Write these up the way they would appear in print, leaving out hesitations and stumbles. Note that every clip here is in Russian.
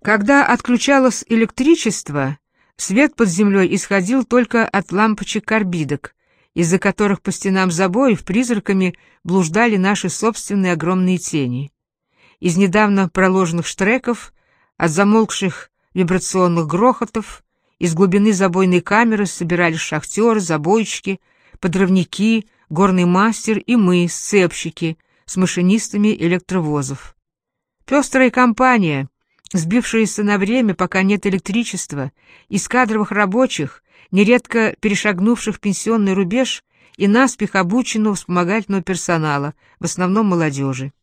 Когда отключалось электричество, свет под землей исходил только от лампочек карбидок, из-за которых по стенам забоев призраками блуждали наши собственные огромные тени. Из недавно проложенных штреков, от замолкших вибрационных грохотов, из глубины забойной камеры собирались шахтеры, забойщики, подрывники, горный мастер и мы, сцепщики, с машинистами электровозов. Пестрая компания, сбившаяся на время, пока нет электричества, из кадровых рабочих, нередко перешагнувших пенсионный рубеж, и наспех обученного вспомогательного персонала, в основном молодежи.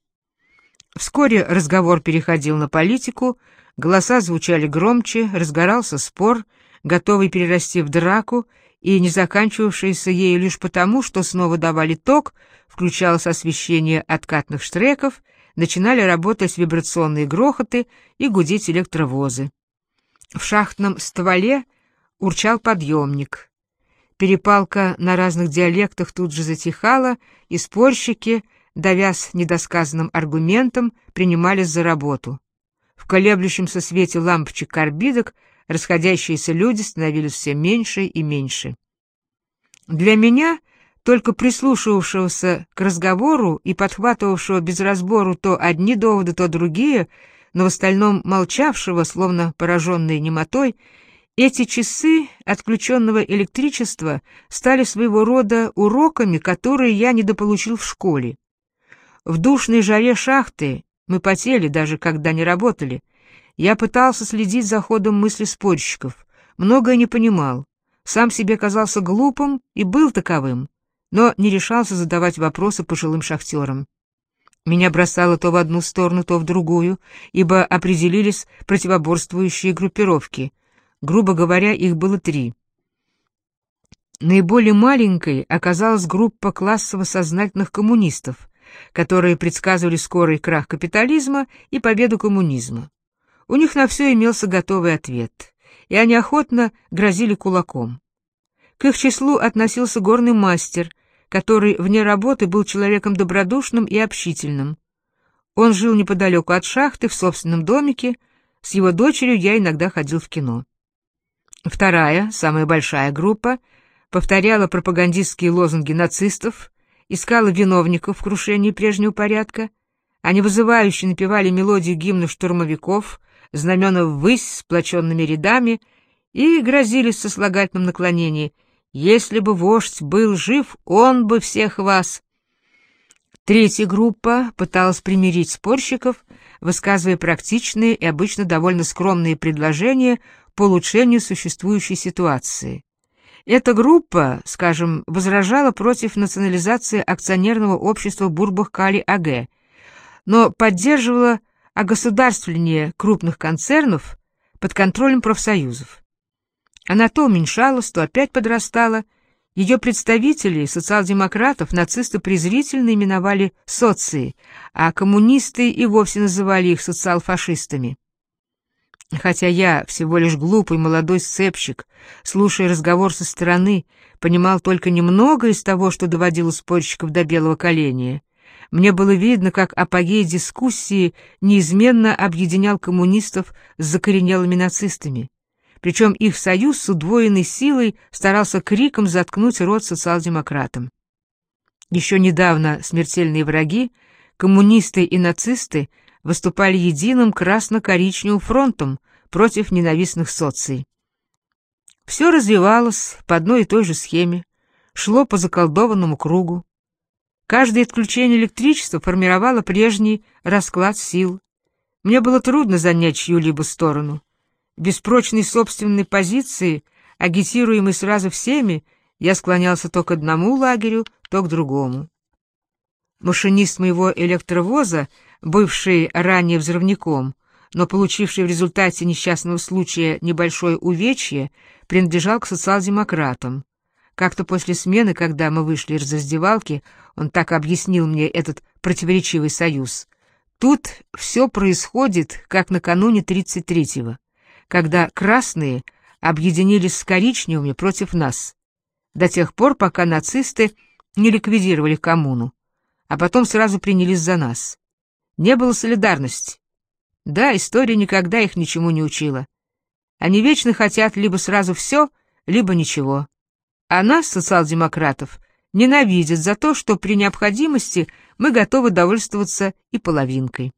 Вскоре разговор переходил на политику, голоса звучали громче, разгорался спор, готовый перерасти в драку, и не заканчивавшийся ею лишь потому, что снова давали ток, включалось освещение откатных штреков, начинали работать вибрационные грохоты и гудеть электровозы. В шахтном стволе урчал подъемник. Перепалка на разных диалектах тут же затихала, и спорщики, давясь недосказанным аргументом, принимались за работу. В колеблющемся свете лампочек карбидок расходящиеся люди становились все меньше и меньше. Для меня, только прислушивавшегося к разговору и подхватывавшего без разбору то одни доводы, то другие, но в остальном молчавшего, словно пораженный немотой, эти часы отключенного электричества стали своего рода уроками, которые я недополучил в школе. В душной жаре шахты мы потели, даже когда не работали. Я пытался следить за ходом мысли спорщиков, многое не понимал, сам себе казался глупым и был таковым, но не решался задавать вопросы пожилым шахтерам. Меня бросало то в одну сторону, то в другую, ибо определились противоборствующие группировки. Грубо говоря, их было 3. Наиболее маленькой оказалась группа классово-сознательных коммунистов, которые предсказывали скорый крах капитализма и победу коммунизма. У них на все имелся готовый ответ, и они охотно грозили кулаком. К их числу относился горный мастер, который вне работы был человеком добродушным и общительным. Он жил неподалеку от шахты, в собственном домике, с его дочерью я иногда ходил в кино. Вторая, самая большая группа, повторяла пропагандистские лозунги нацистов, искала виновников в крушении прежнего порядка, они вызывающе напевали мелодию гимна штурмовиков, знамена ввысь сплоченными рядами, и грозились в сослагательном наклонении: «Если бы вождь был жив, он бы всех вас». Третья группа пыталась примирить спорщиков, высказывая практичные и обычно довольно скромные предложения по улучшению существующей ситуации. Эта группа, скажем, возражала против национализации акционерного общества Бурбах-Кали АГ, но поддерживала огосударствление крупных концернов под контролем профсоюзов. Она то уменьшалась, то опять подрастала. Ее представителей, социал-демократов, нацисты презрительно именовали соции, а коммунисты и вовсе называли их социал-фашистами. Хотя я, всего лишь глупый молодой сцепщик, слушая разговор со стороны, понимал только немного из того, что доводило спорщиков до белого коленя, мне было видно, как апогей дискуссии неизменно объединял коммунистов с закоренелыми нацистами. Причем их союз с удвоенной силой старался криком заткнуть рот социал-демократам. Еще недавно смертельные враги, коммунисты и нацисты, выступали единым красно-коричневым фронтом против ненавистных соций. Все развивалось по одной и той же схеме, шло по заколдованному кругу. Каждое отключение электричества формировало прежний расклад сил. Мне было трудно занять чью-либо сторону. Без прочной собственной позиции, агитируемой сразу всеми, я склонялся то к одному лагерю, то к другому. Машинист моего электровоза, бывший ранее взрывником, но получивший в результате несчастного случая небольшое увечье, принадлежал к социал-демократам. Как-то после смены, когда мы вышли из раздевалки, он так объяснил мне этот противоречивый союз. Тут все происходит, как накануне 33-го, когда красные объединились с коричневыми против нас, до тех пор, пока нацисты не ликвидировали коммуну, а потом сразу принялись за нас. Не было солидарности. Да, история никогда их ничему не учила. Они вечно хотят либо сразу все, либо ничего. А нас, социал-демократов, ненавидят за то, что при необходимости мы готовы довольствоваться и половинкой.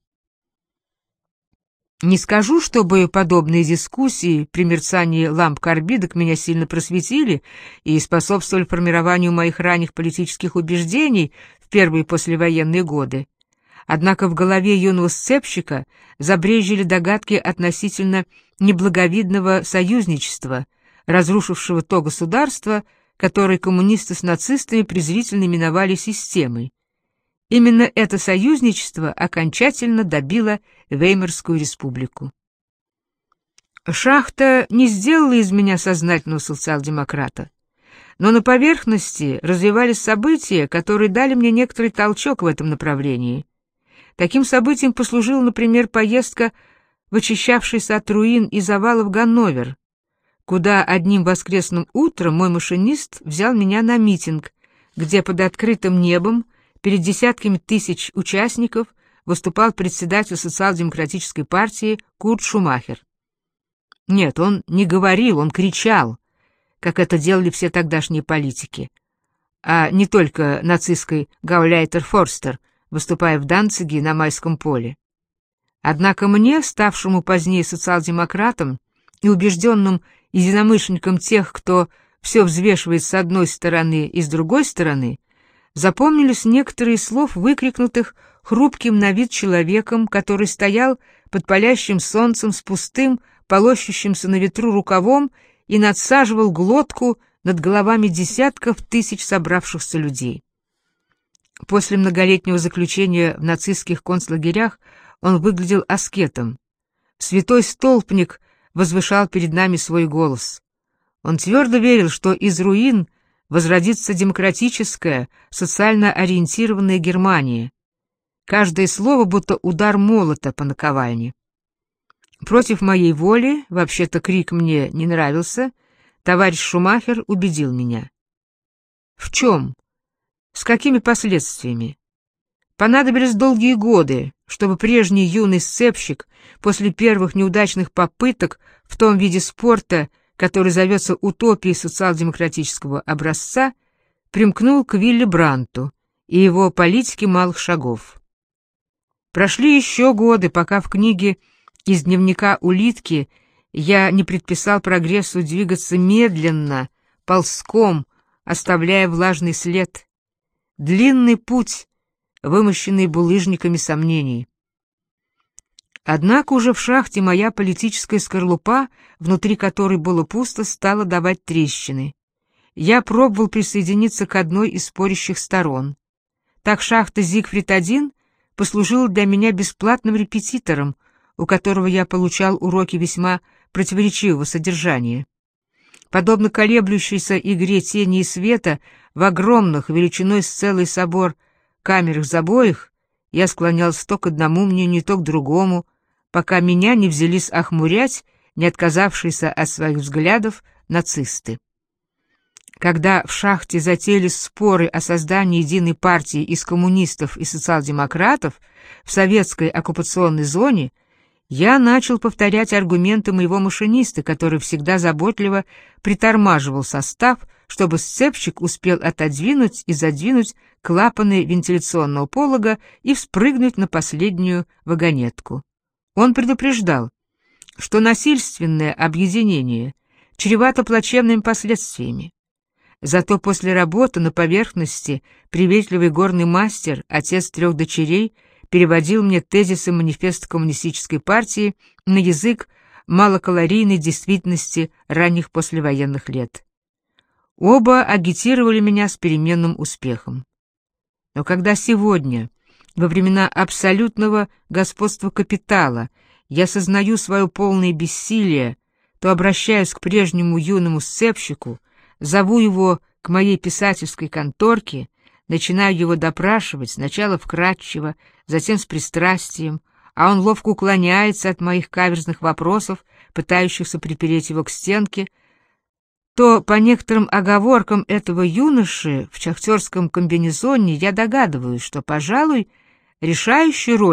Не скажу, чтобы подобные дискуссии при мерцании ламп карбидок меня сильно просветили и способствовали формированию моих ранних политических убеждений в первые послевоенные годы. Однако в голове юного сцепщика забрезжили догадки относительно неблаговидного союзничества, разрушившего то государство, которое коммунисты с нацистами презрительно именовали системой. Именно это союзничество окончательно добило Веймарскую республику. Шахта не сделала из меня сознательного социал-демократа, но на поверхности развивались события, которые дали мне некоторый толчок в этом направлении. Таким событием послужила, например, поездка в очищавшийся от руин и завалов Ганновер, куда одним воскресным утром мой машинист взял меня на митинг, где под открытым небом перед десятками тысяч участников выступал председатель социал-демократической партии Курт Шумахер. Нет, он не говорил, он кричал, как это делали все тогдашние политики, а не только нацистский Гауляйтер Форстер, выступая в Данциге на Майском поле. Однако мне, ставшему позднее социал-демократом и убежденным единомышленником тех, кто все взвешивает с одной стороны и с другой стороны, запомнились некоторые слов, выкрикнутых хрупким на вид человеком, который стоял под палящим солнцем с пустым, полощущимся на ветру рукавом и надсаживал глотку над головами десятков тысяч собравшихся людей. После многолетнего заключения в нацистских концлагерях он выглядел аскетом. Святой столпник возвышал перед нами свой голос. Он твердо верил, что из руин возродится демократическая, социально ориентированная Германия. Каждое слово будто удар молота по наковальне. Против моей воли, вообще-то крик мне не нравился, товарищ Шумахер убедил меня. В чем? С какими последствиями? Понадобились долгие годы, чтобы прежний юный сцепщик после первых неудачных попыток в том виде спорта, который зовется утопией социал-демократического образца, примкнул к Вилли Брандту и его политике малых шагов. Прошли еще годы, пока в книге из дневника улитки я не предписал прогрессу двигаться медленно, ползком, оставляя влажный след. Длинный путь, вымощенный булыжниками сомнений. Однако уже в шахте моя политическая скорлупа, внутри которой было пусто, стала давать трещины. Я пробовал присоединиться к одной из спорящих сторон. Так шахта Зигфрид-1 послужила для меня бесплатным репетитором, у которого я получал уроки весьма противоречивого содержания. Подобно колеблющейся игре тени и света в огромных, величиной с целый собор, камерах-забоях, я склонялся то к одному мнению, то к другому, пока меня не взялись охмурять, не отказавшиеся от своих взглядов, нацисты. Когда в шахте затеялись споры о создании единой партии из коммунистов и социал-демократов в советской оккупационной зоне, я начал повторять аргументы моего машиниста, который всегда заботливо притормаживал состав, чтобы сцепщик успел отодвинуть и задвинуть клапаны вентиляционного полога и вспрыгнуть на последнюю вагонетку. Он предупреждал, что насильственное объединение чревато плачевными последствиями. Зато после работы на поверхности приветливый горный мастер, отец 3 дочерей, переводил мне тезисы манифеста коммунистической партии на язык малокалорийной действительности ранних послевоенных лет. Оба агитировали меня с переменным успехом. Но когда сегодня, во времена абсолютного господства капитала, я сознаю свое полное бессилие, то обращаюсь к прежнему юному сцепщику, зову его к моей писательской конторке, начинаю его допрашивать, сначала вкратчиво, затем с пристрастием, а он ловко уклоняется от моих каверзных вопросов, пытающихся припереть его к стенке, то по некоторым оговоркам этого юноши в шахтерском комбинезоне я догадываюсь, что, пожалуй, решающую роль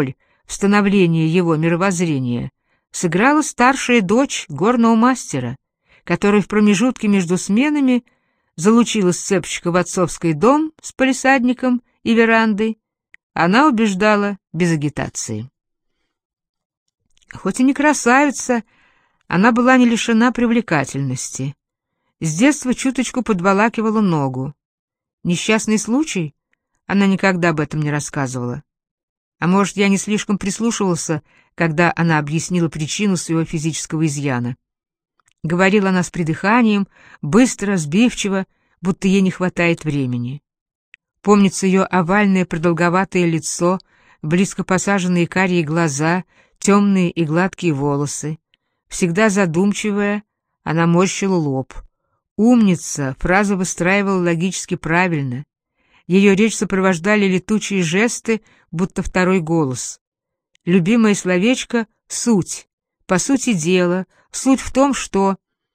в становлении его мировоззрения сыграла старшая дочь горного мастера, которая в промежутке между сменами залучила сцепщика в отцовский дом с палисадником и верандой. Она убеждала без агитации. Хоть и не красавица, она была не лишена привлекательности. С детства чуточку подволакивала ногу. Несчастный случай? Она никогда об этом не рассказывала. А может, я не слишком прислушивался, когда она объяснила причину своего физического изъяна. Говорила она с придыханием, быстро, сбивчиво, будто ей не хватает времени. Помнится ее овальное продолговатое лицо, близко посаженные карие глаза, темные и гладкие волосы. Всегда задумчивая, она морщила лоб. Умница, фраза выстраивала логически правильно. Ее речь сопровождали летучие жесты, будто второй голос. Любимое словечко — суть. По сути дела, суть в том, что...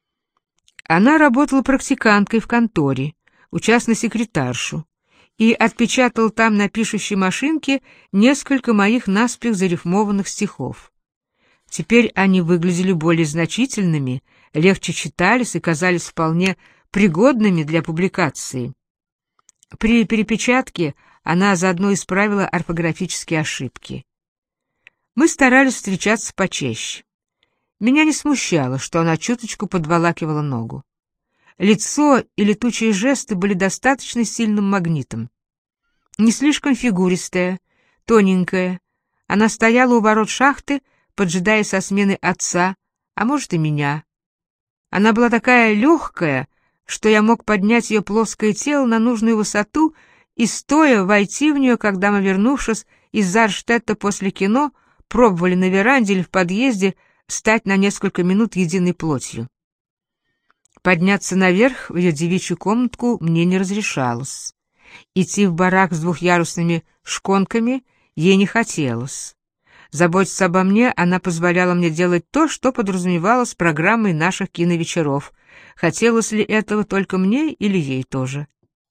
Она работала практиканткой в конторе, учась на секретаршу, и отпечатала там на пишущей машинке несколько моих наспех зарифмованных стихов. Теперь они выглядели более значительными, легче читались и казались вполне пригодными для публикации. При перепечатке она заодно исправила орфографические ошибки. Мы старались встречаться почаще. Меня не смущало, что она чуточку подволакивала ногу. Лицо и летучие жесты были достаточно сильным магнитом. Не слишком фигуристая, тоненькая, она стояла у ворот шахты, поджидая со смены отца, а может и меня. Она была такая легкая, что я мог поднять ее плоское тело на нужную высоту и, стоя, войти в нее, когда мы, вернувшись из Зарштетта после кино, пробовали на веранде или в подъезде стать на несколько минут единой плотью. Подняться наверх в ее девичью комнатку мне не разрешалось. Идти в барак с двухъярусными шконками ей не хотелось. Заботиться обо мне она позволяла мне делать то, что подразумевалось программой наших киновечеров. Хотелось ли этого только мне или ей тоже?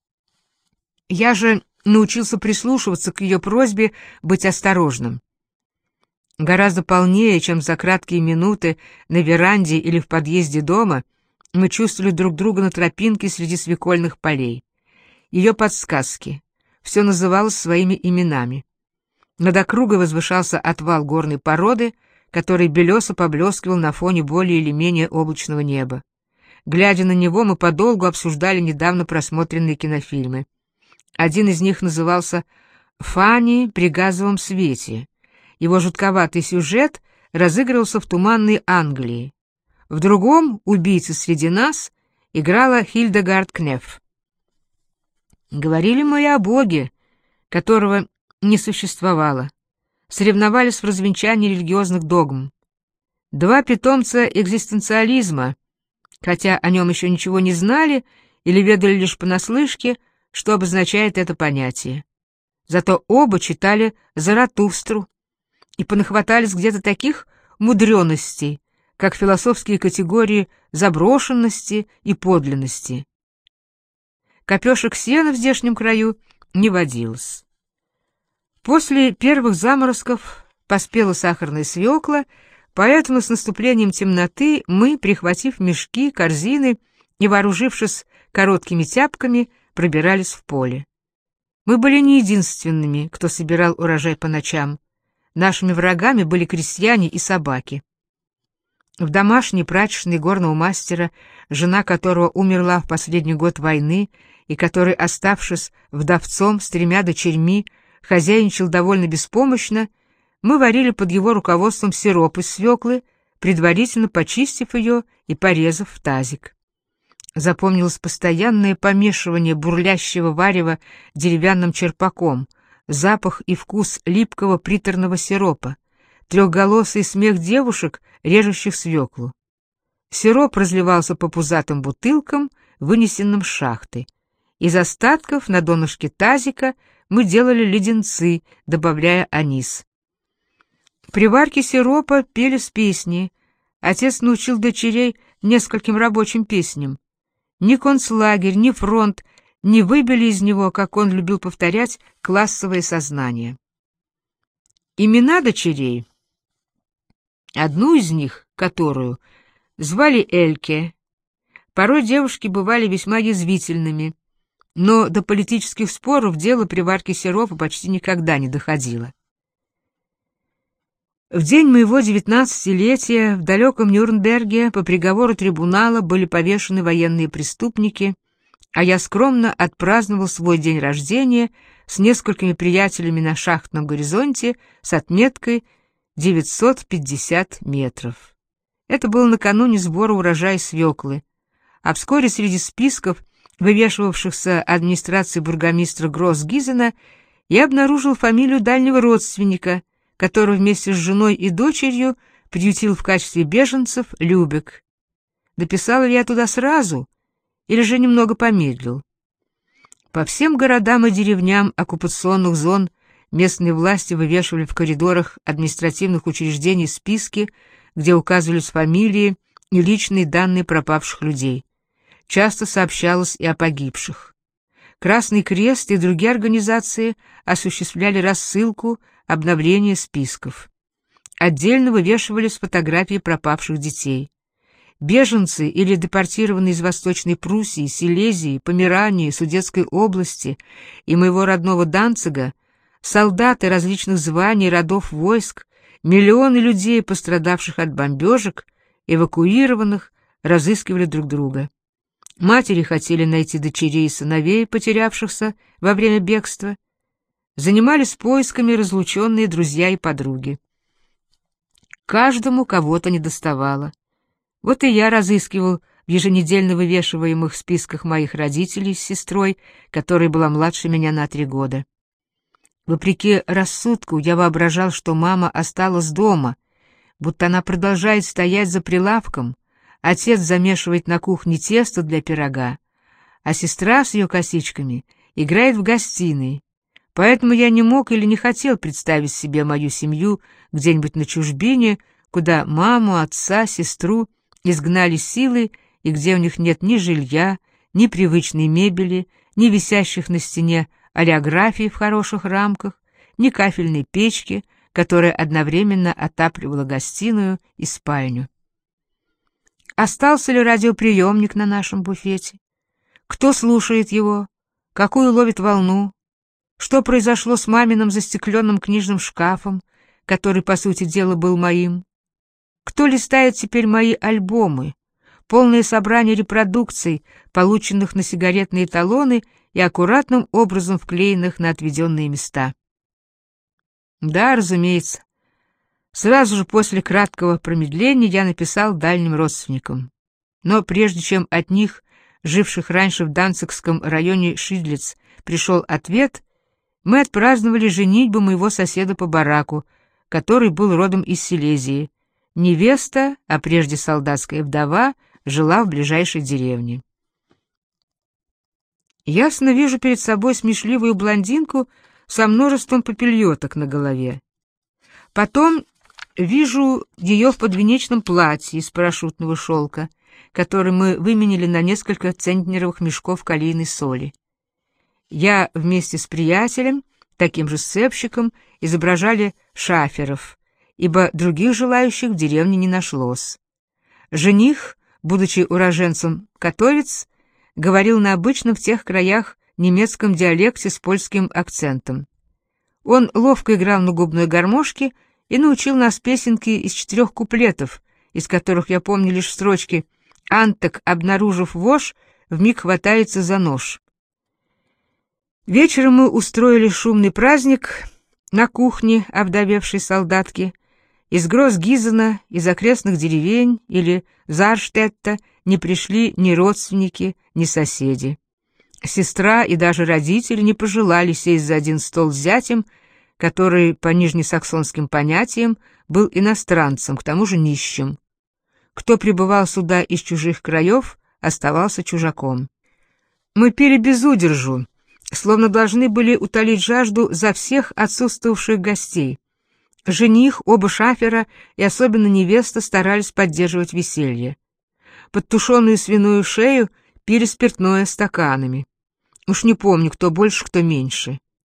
Я же научился прислушиваться к ее просьбе быть осторожным. Гораздо полнее, чем за краткие минуты на веранде или в подъезде дома, мы чувствовали друг друга на тропинке среди свекольных полей. Ее подсказки. Все называлось своими именами. Над округой возвышался отвал горной породы, который белесо поблескивал на фоне более или менее облачного неба. Глядя на него, мы подолгу обсуждали недавно просмотренные кинофильмы. Один из них назывался «Фанни при газовом свете». Его жутковатый сюжет разыгрывался в туманной Англии. В другом «Убийца среди нас» играла Хильдегард Кнеф. Говорили мы и о Боге, которого не существовало. Соревновались в развенчании религиозных догм. Два питомца экзистенциализма, хотя о нем еще ничего не знали или ведали лишь понаслышке, что обозначает это понятие. Зато оба читали Заратустру и понахватались где-то таких мудреностей, как философские категории заброшенности и подлинности. Копешек сена в здешнем краю не водилось. После первых заморозков поспела сахарная свекла, поэтому с наступлением темноты мы, прихватив мешки, корзины и вооружившись короткими тяпками, пробирались в поле. Мы были не единственными, кто собирал урожай по ночам. Нашими врагами были крестьяне и собаки. В домашней прачечной горного мастера, жена которого умерла в последний год войны и который, оставшись вдовцом с 3 дочерьми, хозяйничал довольно беспомощно, мы варили под его руководством сироп из свеклы, предварительно почистив ее и порезав в тазик. Запомнилось постоянное помешивание бурлящего варева деревянным черпаком, запах и вкус липкого приторного сиропа, трехголосый смех девушек, режущих свеклу. Сироп разливался по пузатым бутылкам, вынесенным с шахты. Из остатков на донышке тазика мы делали леденцы, добавляя анис. При варке сиропа пели с песни. Отец научил дочерей нескольким рабочим песням. Ни концлагерь, ни фронт не выбили из него, как он любил повторять, классовое сознание. Имена дочерей. Одну из них, которую звали Эльке. Порой девушки бывали весьма язвительными, но до политических споров дело при варке сиропа почти никогда не доходило. В день моего 19-летия в далеком Нюрнберге по приговору трибунала были повешены военные преступники, а я скромно отпраздновал свой день рождения с несколькими приятелями на шахтном горизонте с отметкой 950 метров. Это было накануне сбора урожая свеклы, а вскоре среди списков, вывешивавшихся администрацией бургомистра Гроссгизена, я обнаружил фамилию дальнего родственника, которого вместе с женой и дочерью приютил в качестве беженцев Любек. Дописал ли я туда сразу, или же немного помедлил? По всем городам и деревням оккупационных зон местные власти вывешивали в коридорах административных учреждений списки, где указывались фамилии и личные данные пропавших людей. Часто сообщалось и о погибших. Красный Крест и другие организации осуществляли рассылку, обновление списков. Отдельно вывешивались фотографии пропавших детей. Беженцы или депортированные из Восточной Пруссии, Силезии, Померании, Судетской области и моего родного Данцига, солдаты различных званий, родов войск, миллионы людей, пострадавших от бомбежек, эвакуированных, разыскивали друг друга. Матери хотели найти дочерей и сыновей, потерявшихся во время бегства. Занимались поисками разлученные друзья и подруги. Каждому кого-то недоставало. Вот и я разыскивал в еженедельно вывешиваемых списках моих родителей с сестрой, которая была младше меня на 3 года. Вопреки рассудку я воображал, что мама осталась дома, будто она продолжает стоять за прилавком, отец замешивает на кухне тесто для пирога, а сестра с ее косичками играет в гостиной. Поэтому я не мог или не хотел представить себе мою семью где-нибудь на чужбине, куда маму, отца, сестру изгнали силой и где у них нет ни жилья, ни привычной мебели, ни висящих на стене олеографий в хороших рамках, ни кафельной печки, которая одновременно отапливала гостиную и спальню. Остался ли радиоприемник на нашем буфете? Кто слушает его? Какую ловит волну? Что произошло с маминым застекленным книжным шкафом, который, по сути дела, был моим? Кто листает теперь мои альбомы, полные собрания репродукций, полученных на сигаретные талоны и аккуратным образом вклеенных на отведенные места? Да, разумеется. Сразу же после краткого промедления я написал дальним родственникам. Но прежде чем от них, живших раньше в данцигском районе Шидлиц, пришел ответ, мы отпраздновали женитьбу моего соседа по бараку, который был родом из Силезии. Невеста, а прежде солдатская вдова, жила в ближайшей деревне. Ясно вижу перед собой смешливую блондинку со множеством папильоток на голове. Потом вижу ее в подвенечном платье из парашютного шелка, который мы выменили на несколько центнеровых мешков калийной соли. Я вместе с приятелем, таким же сцепщиком, изображали шаферов, ибо других желающих в деревне не нашлось. Жених, будучи уроженцем Катовиц, говорил на обычном в тех краях немецком диалекте с польским акцентом. Он ловко играл на губной гармошке и научил нас песенки из 4 куплетов, из которых я помню лишь строчки «Антек, обнаружив вож, вмиг хватается за нож». Вечером мы устроили шумный праздник на кухне овдовевшей солдатки. Из Гроссгизена, из окрестных деревень или Зарштетта не пришли ни родственники, ни соседи. Сестра и даже родители не пожелали сесть за один стол с зятем, который, по нижнесаксонским понятиям, был иностранцем, к тому же нищим. Кто прибывал сюда из чужих краев, оставался чужаком. Мы пили без удержу, словно должны были утолить жажду за всех отсутствовавших гостей. Жених, оба шафера и особенно невеста старались поддерживать веселье. Под тушеную свиную шею пили спиртное стаканами. Уж не помню, кто больше, кто меньше.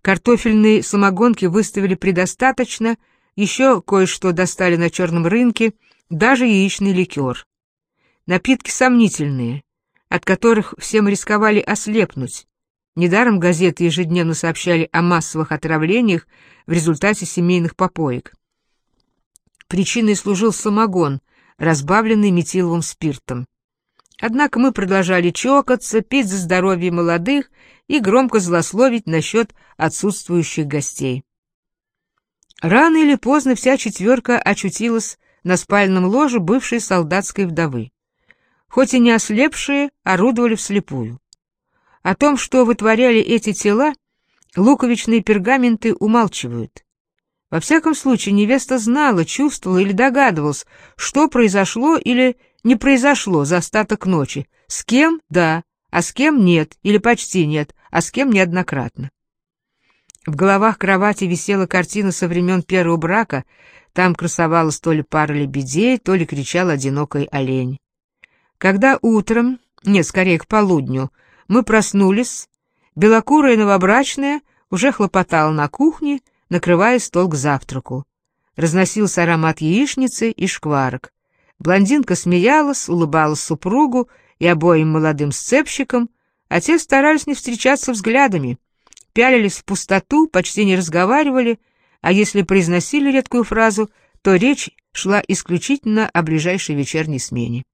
Картофельные самогонки выставили предостаточно, еще кое-что достали на черном рынке, даже яичный ликер. Напитки сомнительные, от которых всем рисковали ослепнуть. Недаром газеты ежедневно сообщали о массовых отравлениях в результате семейных попоек. Причиной служил самогон, разбавленный метиловым спиртом. Однако мы продолжали чокаться, пить за здоровье молодых и громко злословить насчет отсутствующих гостей. Рано или поздно вся четверка очутилась на спальном ложе бывшей солдатской вдовы. Хоть и не ослепшие, орудовали вслепую. О том, что вытворяли эти тела, луковичные пергаменты умалчивают. Во всяком случае, невеста знала, чувствовала или догадывалась, что произошло или не произошло за остаток ночи. С кем — да, а с кем — нет, или почти нет, а с кем — неоднократно. В головах кровати висела картина со времен первого брака, там красовалась то ли пара лебедей, то ли кричал одинокий олень. Когда утром, нет, скорее к полудню, мы проснулись, белокурая новобрачная уже хлопотала на кухне, накрывая стол к завтраку. Разносился аромат яичницы и шкварок. Блондинка смеялась, улыбалась супругу и обоим молодым сцепщикам, а те старались не встречаться взглядами, пялились в пустоту, почти не разговаривали, а если произносили редкую фразу, то речь шла исключительно о ближайшей вечерней смене.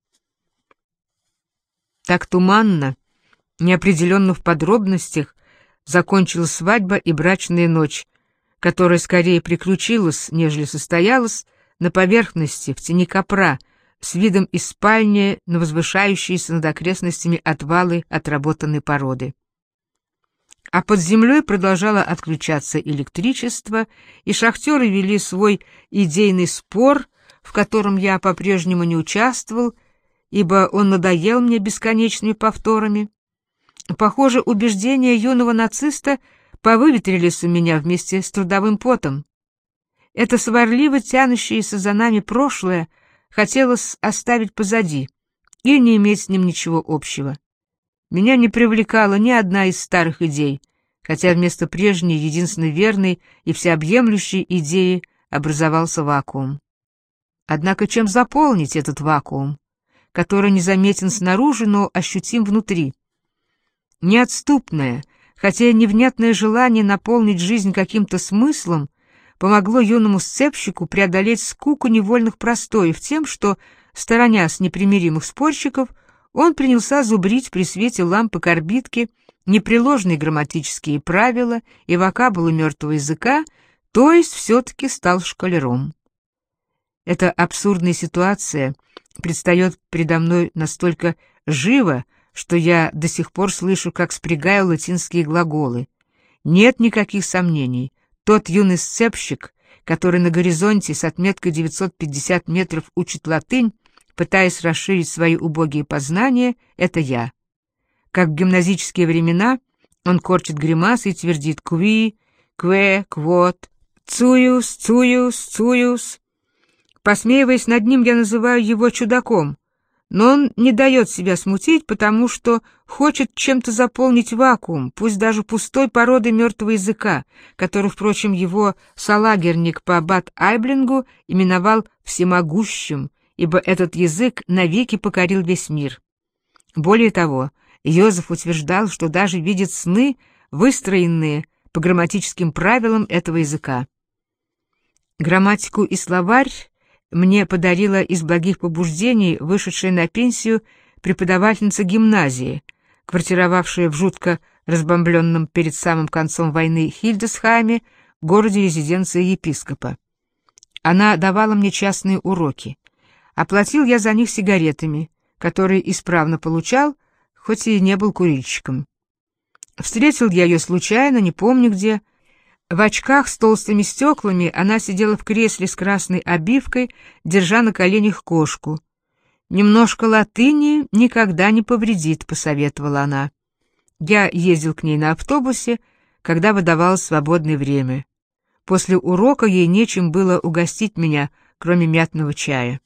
Так туманно, неопределенно в подробностях, закончилась свадьба и брачная ночь, которая скорее приключилась, нежели состоялась, на поверхности, в тени копра, с видом из спальни на возвышающиеся над окрестностями отвалы отработанной породы. А под землей продолжало отключаться электричество, и шахтеры вели свой идейный спор, в котором я по-прежнему не участвовал, ибо он надоел мне бесконечными повторами. Похоже, убеждения юного нациста повыветрились у меня вместе с трудовым потом. Это сварливо тянущееся за нами прошлое хотелось оставить позади и не иметь с ним ничего общего. Меня не привлекала ни одна из старых идей, хотя вместо прежней, единственно верной и всеобъемлющей идеи образовался вакуум. Однако чем заполнить этот вакуум, который незаметен снаружи, но ощутим внутри? Неотступное, хотя и невнятное желание наполнить жизнь каким-то смыслом помогло юному сцепщику преодолеть скуку невольных простоев тем, что, сторонясь непримиримых спорщиков, он принялся зубрить при свете лампы карбидки непреложные грамматические правила и вокабулы мертвого языка, то есть все-таки стал школяром. Эта абсурдная ситуация предстает предо мной настолько живо, что я до сих пор слышу, как спрягаю латинские глаголы. Нет никаких сомнений. Тот юный сцепщик, который на горизонте с отметкой 950 метров учит латынь, пытаясь расширить свои убогие познания, это я. Как в гимназические времена, он корчит гримасы и твердит «кви», «кве», «квот», «цуюс», «цуюс», «цуюс». Посмеиваясь над ним, я называю его чудаком, но он не дает себя смутить, потому что хочет чем-то заполнить вакуум, пусть даже пустой породой мертвого языка, который, впрочем, его салагерник по Бад Айблингу именовал всемогущим, ибо этот язык навеки покорил весь мир. Более того, Йозеф утверждал, что даже видит сны, выстроенные по грамматическим правилам этого языка. Грамматику и словарь мне подарила из благих побуждений вышедшая на пенсию преподавательница гимназии, квартировавшая в жутко разбомбленном перед самым концом войны Хильдесхайме, городе-резиденции епископа. Она давала мне частные уроки. Оплатил я за них сигаретами, которые исправно получал, хоть и не был курильщиком. Встретил я ее случайно, не помню где. В очках с толстыми стеклами она сидела в кресле с красной обивкой, держа на коленях кошку. «Немножко латыни никогда не повредит», — посоветовала она. Я ездил к ней на автобусе, когда выдавалось свободное время. После урока ей нечем было угостить меня, кроме мятного чая.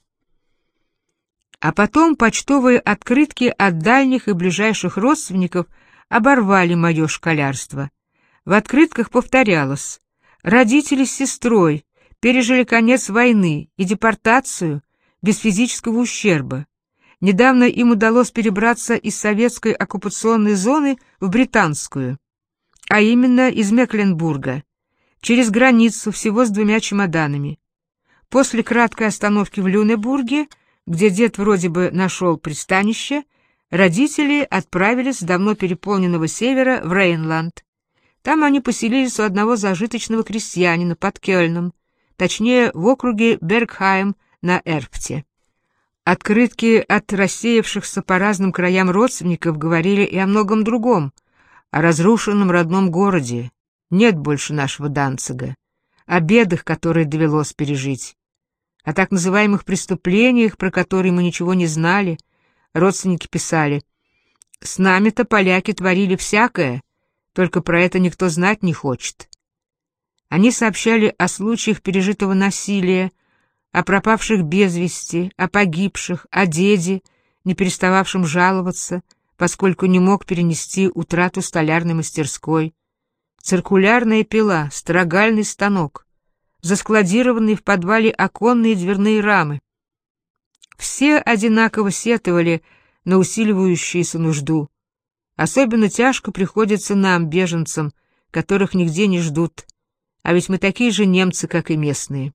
А потом почтовые открытки от дальних и ближайших родственников оборвали мое школярство. В открытках повторялось: родители с сестрой пережили конец войны и депортацию без физического ущерба. Недавно им удалось перебраться из советской оккупационной зоны в британскую, а именно из Мекленбурга, через границу всего с 2 чемоданами. После краткой остановки в Люнебурге, где дед вроде бы нашел пристанище, родители отправились с давно переполненного севера в Рейнланд. Там они поселились у одного зажиточного крестьянина под Кёльном, точнее в округе Бергхайм на Эрфте. Открытки от рассеявшихся по разным краям родственников говорили и о многом другом, о разрушенном родном городе, нет больше нашего Данцига, о бедах, которые довелось пережить, о так называемых преступлениях, про которые мы ничего не знали. Родственники писали: «С нами-то поляки творили всякое, только про это никто знать не хочет». Они сообщали о случаях пережитого насилия, о пропавших без вести, о погибших, о деде, не перестававшем жаловаться, поскольку не мог перенести утрату столярной мастерской, циркулярная пила, строгальный станок, заскладированные в подвале оконные и дверные рамы. Все одинаково сетовали на усиливающуюся нужду. Особенно тяжко приходится нам, беженцам, которых нигде не ждут, а ведь мы такие же немцы, как и местные.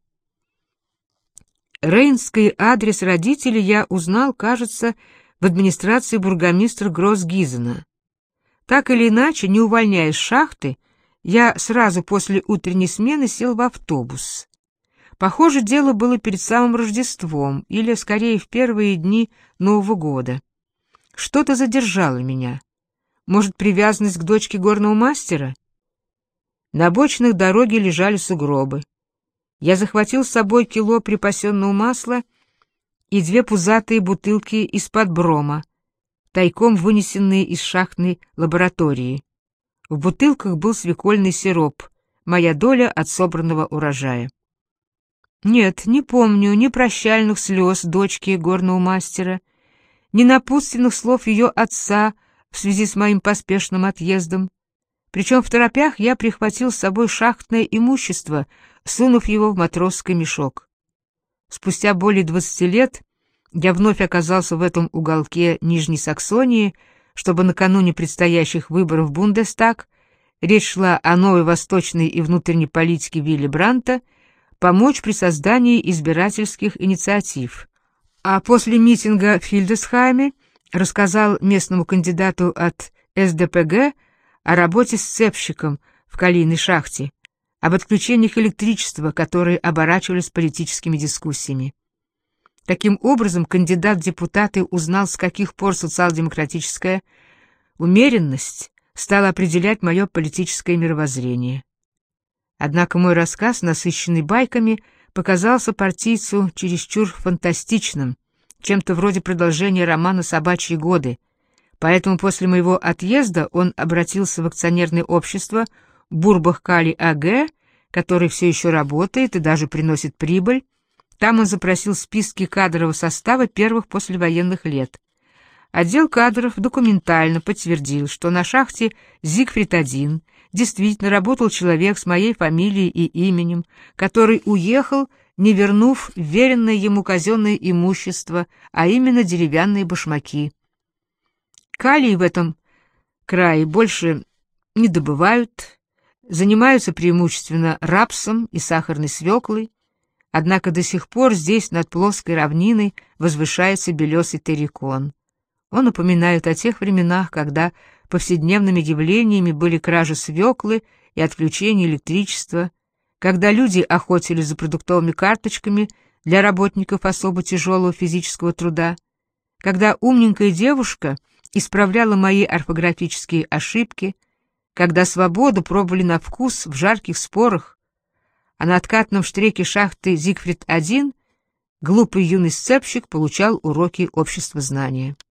Рейнский адрес родителей я узнал, кажется, в администрации бургомистра Гроссгизена. Так или иначе, не увольняясь с шахты, я сразу после утренней смены сел в автобус. Похоже, дело было перед самым Рождеством, или, скорее, в первые дни Нового года. Что-то задержало меня. Может, привязанность к дочке горного мастера? На обочинах дороги лежали сугробы. Я захватил с собой кило припасенного масла и 2 пузатые бутылки из-под брома, тайком вынесенные из шахтной лаборатории. В бутылках был свекольный сироп, моя доля от собранного урожая. Нет, не помню ни прощальных слез дочки горного мастера, ни напутственных слов ее отца в связи с моим поспешным отъездом. Причем в торопях я прихватил с собой шахтное имущество, сунув его в матросский мешок. Спустя более 20 лет я вновь оказался в этом уголке Нижней Саксонии, чтобы накануне предстоящих выборов в Бундестаг, речь шла о новой восточной и внутренней политике Вилли Брандта, помочь при создании избирательских инициатив. А после митинга в Хильдесхайме рассказал местному кандидату от СДПГ о работе с цепщиком в калийной шахте, об отключениях электричества, которые оборачивались политическими дискуссиями. Таким образом, кандидат в депутаты узнал, с каких пор социал-демократическая умеренность стала определять мое политическое мировоззрение. Однако мой рассказ, насыщенный байками, показался партийцу чересчур фантастичным, чем-то вроде продолжения романа «Собачьи годы», поэтому после моего отъезда он обратился в акционерное общество Бурбах-Кали АГ, который все еще работает и даже приносит прибыль. Там он запросил списки кадрового состава первых послевоенных лет. Отдел кадров документально подтвердил, что на шахте Зигфрид-1 действительно работал человек с моей фамилией и именем, который уехал, не вернув веренное ему казенное имущество, а именно деревянные башмаки. Калий в этом крае больше не добывают, занимаются преимущественно рапсом и сахарной свеклой, однако до сих пор здесь над плоской равниной возвышается белесый террикон. Он напоминает о тех временах, когда повседневными явлениями были кражи свеклы и отключение электричества, когда люди охотились за продуктовыми карточками для работников особо тяжелого физического труда, когда умненькая девушка исправляла мои орфографические ошибки, когда свободу пробовали на вкус в жарких спорах, а на откатном штреке шахты Зигфрид-1 глупый юный сцепщик получал уроки обществознания.